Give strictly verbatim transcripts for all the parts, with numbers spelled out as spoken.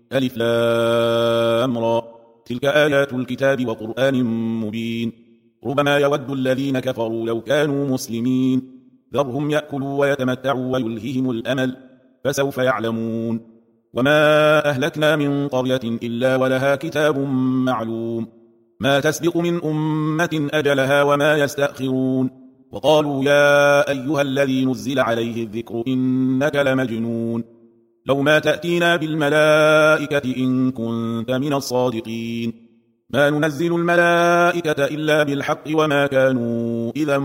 ألف لام را تلك آيات الكتاب وقرآن مبين ربما يود الذين كفروا لو كانوا مسلمين ذرهم يأكلوا ويتمتعوا ويلههم الأمل فسوف يعلمون وما أهلكنا من قرية إلا ولها كتاب معلوم ما تسبق من أمة أجلها وما يستأخرون وقالوا يا أيها الذي نزل عليه الذكر إنك لمجنون لو ما تأتينا بالملائكة إن كنت من الصادقين ما ننزل الملائكة إلا بالحق وما كانوا إذا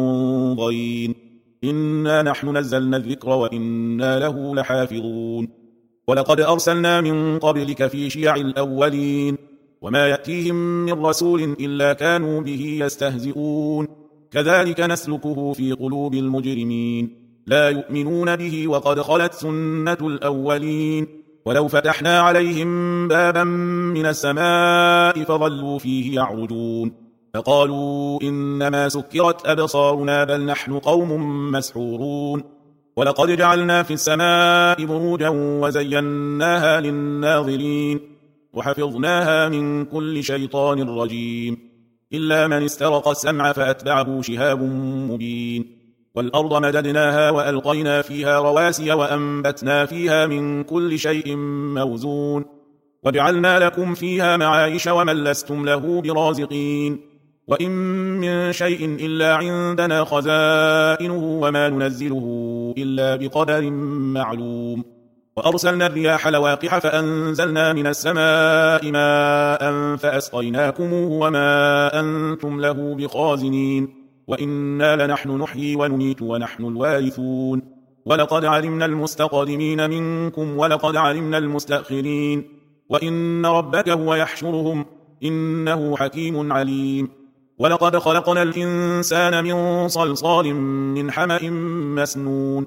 منظرين إنا نحن نزلنا الذكر وإنا له لحافظون ولقد أرسلنا من قبلك في شيع الأولين وما يأتيهم من رسول إلا كانوا به يستهزئون كذلك نسلكه في قلوب المجرمين لا يؤمنون به وقد خلت سنة الأولين ولو فتحنا عليهم بابا من السماء فظلوا فيه يعرجون فقالوا إنما سكرت أبصارنا بل نحن قوم مسحورون ولقد جعلنا في السماء بروجا وزيناها للناظرين وحفظناها من كل شيطان رجيم إلا من استرق السمع فأتبعه شهاب مبين والأرض مددناها وألقينا فيها رواسي وأنبتنا فيها من كل شيء موزون وجعلنا لكم فيها معايش ومن لستم له برازقين وإن من شيء إلا عندنا خزائنه وما ننزله إلا بقدر معلوم وأرسلنا الرياح لواقح فأنزلنا من السماء ماء فأسقيناكموه وما أنتم له بخازنين وإنا لنحن نحيي ونميت ونحن الوارثون ولقد علمنا المستقدمين منكم ولقد علمنا المستأخرين وإن ربك هو يحشرهم إنه حكيم عليم ولقد خلقنا الإنسان من صلصال من حمأ مسنون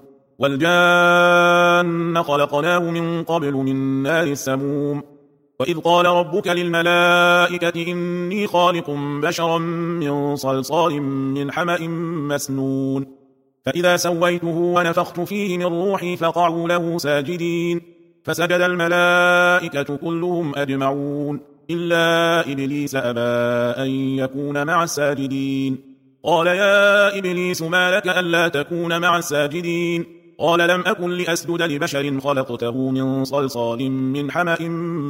والجان خلقناه من قبل من نار السموم وإذ قال ربك للملائكة إني خالق بشرا من صلصال من حمأ مسنون فإذا سويته ونفخت فيه من روحي فقعوا له ساجدين فسجد الملائكة كلهم أجمعون إلا إبليس أبى أن يكون مع الساجدين قال يا إبليس ما لك ألا تكون مع الساجدين قال لم أكن لأسجد لبشر خلقته من صلصال من حمأ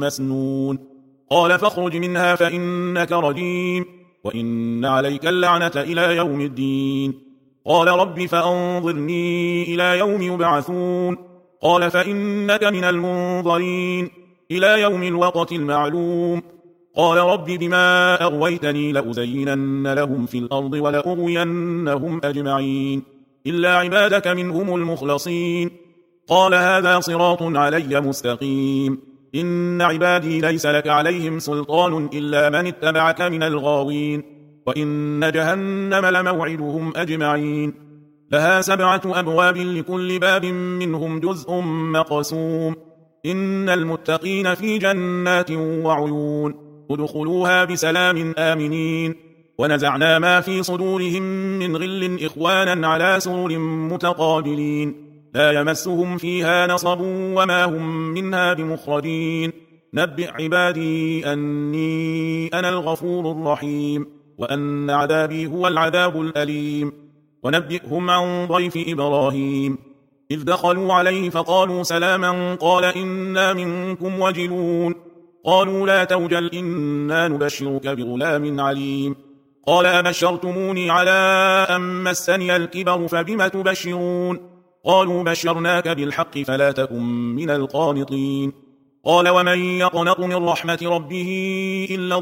مسنون قال فاخرج منها فإنك رجيم وإن عليك اللعنة إلى يوم الدين قال رب فأنظرني إلى يوم يبعثون قال فإنك من المنظرين إلى يوم الوقت المعلوم قال رب بما أغويتني لأزينن لهم في الأرض ولأغوينهم أجمعين إلا عبادك منهم المخلصين قال هذا صراط علي مستقيم إن عبادي ليس لك عليهم سلطان إلا من اتبعك من الغاوين وإن جهنم لموعدهم أجمعين لها سبعة أبواب لكل باب منهم جزء مقسوم إن المتقين في جنات وعيون ادخلوها بسلام آمنين ونزعنا ما في صدورهم من غل إخوانا على سرر متقابلين لا يمسهم فيها نصب وما هم منها بمخرجين نبئ عبادي أني أنا الغفور الرحيم وأن عذابي هو العذاب الأليم ونبئهم عن ضيف إبراهيم إذ دخلوا عليه فقالوا سلاما قال إنا منكم وجلون قالوا لا توجل إنا نبشرك بغلام عليم قال أبشرتموني على أن مسني الكبر فبم تبشرون قالوا بشرناك بالحق فلا تكن من القانطين قال ومن يقنط من رحمة ربه إلا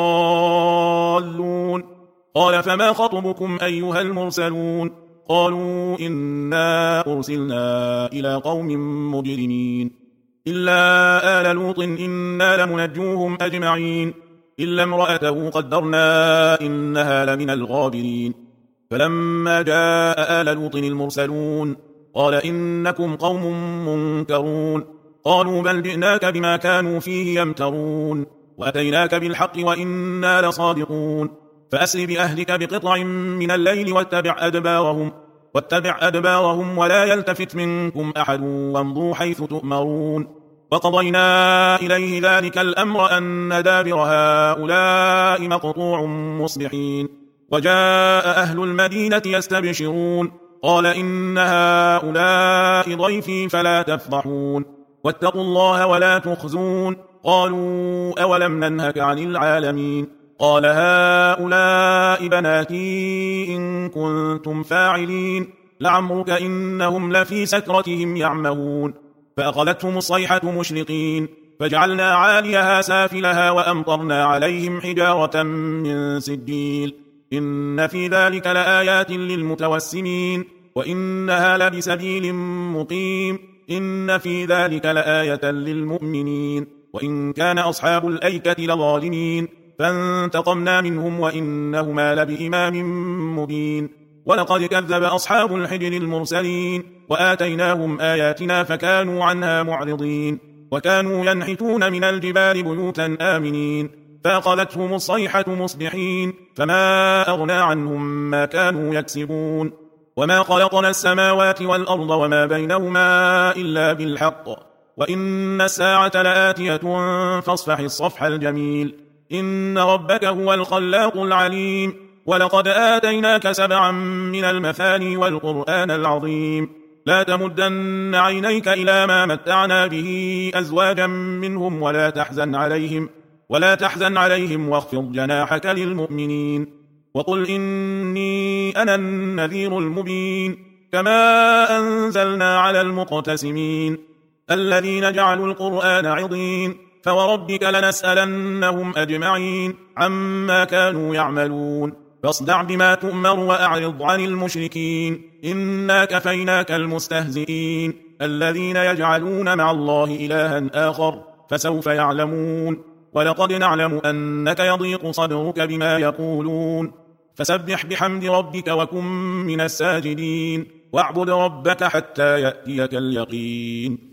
الضالون قال فما خطبكم أيها المرسلون قالوا إنا أرسلنا إلى قوم مجرمين إلا آل لوط إنا لمنجوهم أجمعين إلا امرأته قدرنا إنها لمن الغابرين فلما جاء آل لوط المرسلون قال إنكم قوم منكرون قالوا بل جئناك بما كانوا فيه يمترون وأتيناك بالحق وإنا لصادقون فأسر بأهلك بقطع من الليل واتبع أدبارهم واتبع أدبارهم ولا يلتفت منكم أحد وامضوا حيث تؤمرون وقضينا إليه ذلك الأمر أن دابر هؤلاء مقطوع مصبحين. وجاء أهل المدينة يستبشرون قال إن هؤلاء ضيفي فلا تفضحون واتقوا الله ولا تخزون. قالوا أولم ننهك عن العالمين؟ قال هؤلاء بناتي إن كنتم فاعلين لعمرك إنهم لفي سكرتهم يعمهون. فأخذتهم الصيحة مشرقين فجعلنا عاليها سافلها وأمطرنا عليهم حجارة من سجيل. إن في ذلك لآيات للمتوسمين وإنها لبسبيل مقيم. إن في ذلك لآية للمؤمنين وإن كان أصحاب الأيكة لظالمين فانتقمنا منهم وإنهما لبإمام مبين. ولقد كذب أصحاب الحجر المرسلين وآتيناهم آياتنا فكانوا عنها معرضين. وكانوا ينحتون من الجبال بيوتا آمنين فأخذتهم الصيحة مصبحين فما أغنى عنهم ما كانوا يكسبون. وما خلقنا السماوات والأرض وما بينهما إلا بالحق وإن الساعة لآتية فاصفح الصفح الجميل. إن ربك هو الخلاق العليم. ولقد آتيناك سبعا من المثاني والقرآن العظيم. لا تمدن عينيك إلى ما متعنا به أزواجا منهم ولا تحزن عليهم ولا تحزن عليهم واخفض جناحك للمؤمنين. وقل إني أنا النذير المبين. كما أنزلنا على المقتسمين الذين جعلوا القرآن عضين. فوربك لنسألنهم أجمعين عما كانوا يعملون. فاصدع بما تؤمر وأعرض عن المشركين. إنا كفيناك المستهزئين الذين يجعلون مع الله إلها آخر فسوف يعلمون. ولقد نعلم أنك يضيق صدرك بما يقولون فسبح بحمد ربك وكن من الساجدين واعبد ربك حتى يأتيك اليقين.